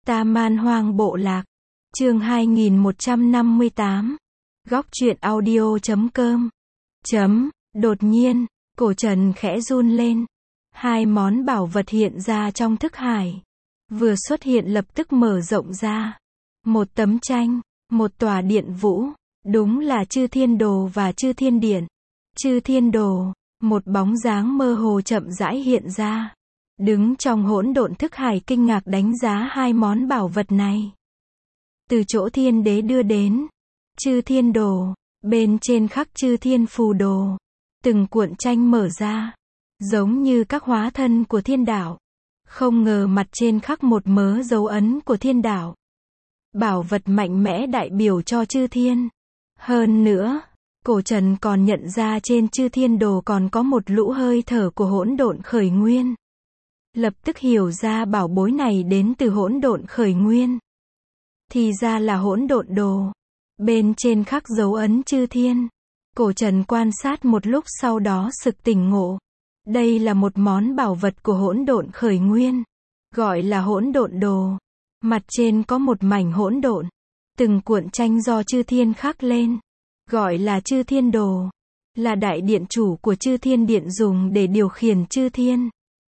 Ta Man Hoang Bộ Lạc. Chương 2158. Góc truyện audio.com. Đột nhiên, cổ Trần khẽ run lên. Hai món bảo vật hiện ra trong thức hải. Vừa xuất hiện lập tức mở rộng ra. Một tấm tranh, một tòa điện vũ. Đúng là Chư Thiên Đồ và Chư Thiên Điện. Chư Thiên Đồ, một bóng dáng mơ hồ chậm rãi hiện ra. Đứng trong hỗn độn thức hải kinh ngạc đánh giá hai món bảo vật này. Từ chỗ thiên đế đưa đến. Chư Thiên Đồ, bên trên khắc Chư Thiên Phù Đồ. Từng cuộn tranh mở ra. Giống như các hóa thân của thiên đạo. Không ngờ mặt trên khắc một mớ dấu ấn của thiên đạo. Bảo vật mạnh mẽ đại biểu cho Chư Thiên. Hơn nữa, cổ Trần còn nhận ra trên Chư Thiên Đồ còn có một lũ hơi thở của hỗn độn khởi nguyên. Lập tức hiểu ra bảo bối này đến từ hỗn độn khởi nguyên. Thì ra là hỗn độn đồ. Bên trên khắc dấu ấn Chư Thiên. Cổ Trần quan sát một lúc sau đó sực tỉnh ngộ. Đây là một món bảo vật của hỗn độn khởi nguyên. Gọi là hỗn độn đồ. Mặt trên có một mảnh hỗn độn. Từng cuộn tranh do Chư Thiên khắc lên. Gọi là Chư Thiên Đồ. Là đại điện chủ của Chư Thiên Điện dùng để điều khiển Chư Thiên.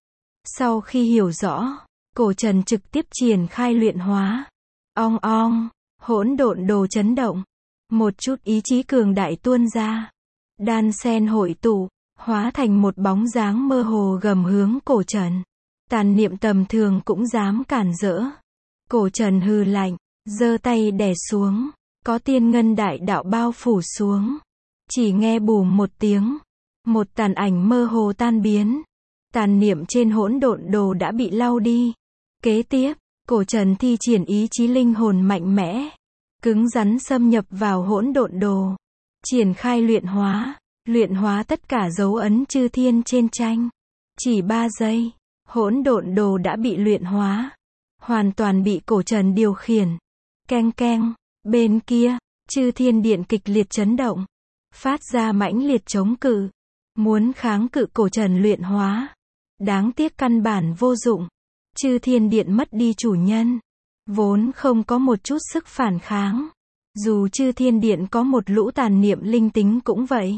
Sau khi hiểu rõ, cổ Trần trực tiếp triển khai luyện hóa. Ong ong, hỗn độn đồ chấn động. Một chút ý chí cường đại tuôn ra. Đan sen hội tụ, hóa thành một bóng dáng mơ hồ gầm hướng cổ Trần. Tàn niệm tầm thường cũng dám cản rỡ. Cổ Trần hừ lạnh, giơ tay đè xuống. Có tiên ngân đại đạo bao phủ xuống. Chỉ nghe bùm một tiếng. Một tàn ảnh mơ hồ tan biến. Tàn niệm trên hỗn độn đồ đã bị lau đi. Kế tiếp, cổ Trần thi triển ý chí linh hồn mạnh mẽ. Cứng rắn xâm nhập vào hỗn độn đồ. Triển khai luyện hóa. Luyện hóa tất cả dấu ấn Chư Thiên trên tranh. Chỉ 3 giây, hỗn độn đồ đã bị luyện hóa. Hoàn toàn bị cổ Trần điều khiển. Keng keng, bên kia, Chư Thiên Điện kịch liệt chấn động. Phát ra mãnh liệt chống cự. Muốn kháng cự cổ Trần luyện hóa. Đáng tiếc căn bản vô dụng. Chư Thiên Điện mất đi chủ nhân. Vốn không có một chút sức phản kháng. Dù Chư Thiên Điện có một lũ tàn niệm linh tính cũng vậy.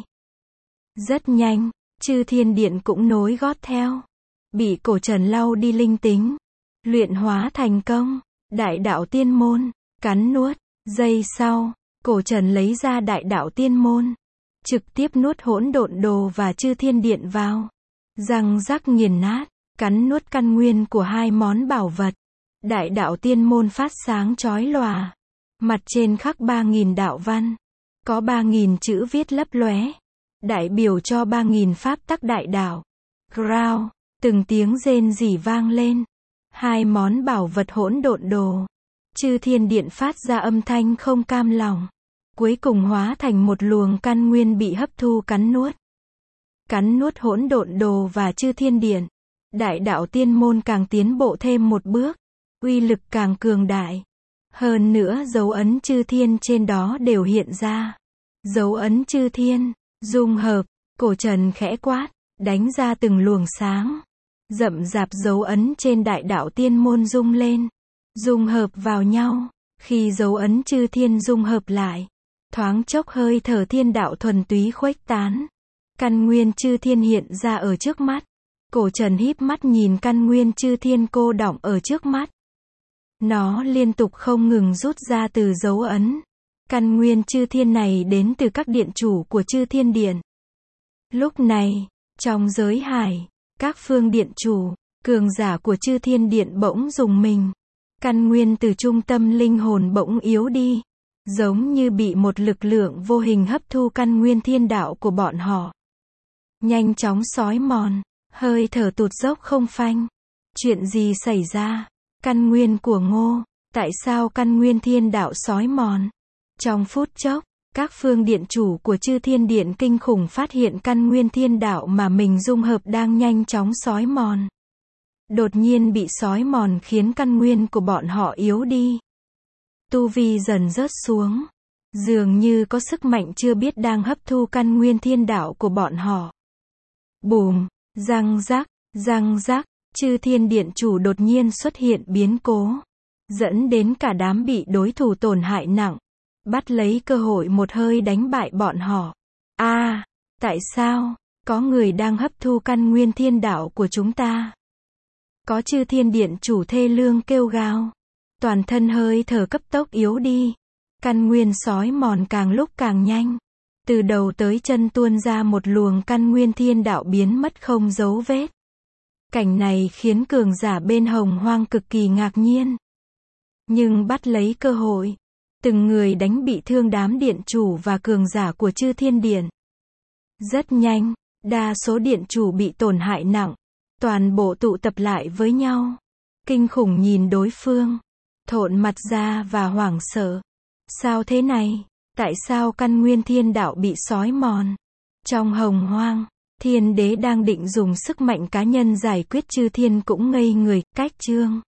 Rất nhanh, Chư Thiên Điện cũng nối gót theo. Bị cổ Trần lau đi linh tính. Luyện hóa thành công. Đại đạo tiên môn. Cắn nuốt. Giây sau, cổ Trần lấy ra đại đạo tiên môn. Trực tiếp nuốt hỗn độn đồ và Chư Thiên Điện vào. Răng rắc nghiền nát. Cắn nuốt căn nguyên của hai món bảo vật. Đại đạo tiên môn phát sáng chói lòa. Mặt trên khắc 3.000 đạo văn. Có 3.000 chữ viết lấp lóe. Đại biểu cho 3.000 pháp tắc đại đạo. Growl, từng tiếng rên rỉ vang lên. Hai món bảo vật hỗn độn đồ. Chư Thiên Điện phát ra âm thanh không cam lòng. Cuối cùng hóa thành một luồng căn nguyên bị hấp thu cắn nuốt. Cắn nuốt hỗn độn đồ và Chư Thiên Điện. Đại đạo tiên môn càng tiến bộ thêm một bước. Uy lực càng cường đại. Hơn nữa dấu ấn Chư Thiên trên đó đều hiện ra. Dấu ấn Chư Thiên, dung hợp, cổ Trần khẽ quát, đánh ra từng luồng sáng. Rậm rạp dấu ấn trên đại đạo tiên môn rung lên. Dung hợp vào nhau. Khi dấu ấn Chư Thiên dung hợp lại. Thoáng chốc hơi thở thiên đạo thuần túy khuếch tán. Căn nguyên Chư Thiên hiện ra ở trước mắt. Cổ Trần híp mắt nhìn căn nguyên Chư Thiên cô đọng ở trước mắt. Nó liên tục không ngừng rút ra từ dấu ấn. Căn nguyên Chư Thiên này đến từ các điện chủ của Chư Thiên Điện. Lúc này, trong giới hải, các phương điện chủ, cường giả của Chư Thiên Điện bỗng rùng mình. Căn nguyên từ trung tâm linh hồn bỗng yếu đi. Giống như bị một lực lượng vô hình hấp thu căn nguyên thiên đạo của bọn họ. Nhanh chóng xói mòn, hơi thở tụt dốc không phanh. Chuyện gì xảy ra? Căn nguyên của Ngô, tại sao căn nguyên thiên đạo xói mòn? Trong phút chốc, các phương điện chủ của Chư Thiên Điện kinh khủng phát hiện căn nguyên thiên đạo mà mình dung hợp đang nhanh chóng xói mòn. Đột nhiên bị xói mòn khiến căn nguyên của bọn họ yếu đi. Tu vi dần rớt xuống. Dường như có sức mạnh chưa biết đang hấp thu căn nguyên thiên đạo của bọn họ. Bùm, răng rắc, Chư Thiên Điện chủ đột nhiên xuất hiện biến cố. dẫn đến cả đám bị đối thủ tổn hại nặng, bắt lấy cơ hội một hơi đánh bại bọn họ. Tại sao? Có người đang hấp thu căn nguyên thiên đạo của chúng ta. Có chư thiên điện chủ thê lương kêu gào. Toàn thân hơi thở cấp tốc yếu đi. Căn nguyên sói mòn càng lúc càng nhanh. Từ đầu tới chân tuôn ra một luồng căn nguyên thiên đạo biến mất không dấu vết. Cảnh này khiến cường giả bên Hồng Hoang cực kỳ ngạc nhiên. Nhưng bắt lấy cơ hội, từng người đánh bị thương đám điện chủ và cường giả của chư thiên điện. Rất nhanh, đa số điện chủ bị tổn hại nặng, toàn bộ tụ tập lại với nhau. Kinh khủng nhìn đối phương, thộn mặt ra và hoảng sợ. Sao thế này? Tại sao căn nguyên thiên đạo bị xói mòn? Trong Hồng Hoang, Thiên Đế đang định dùng sức mạnh cá nhân giải quyết chư thiên cũng ngây người, cách chương.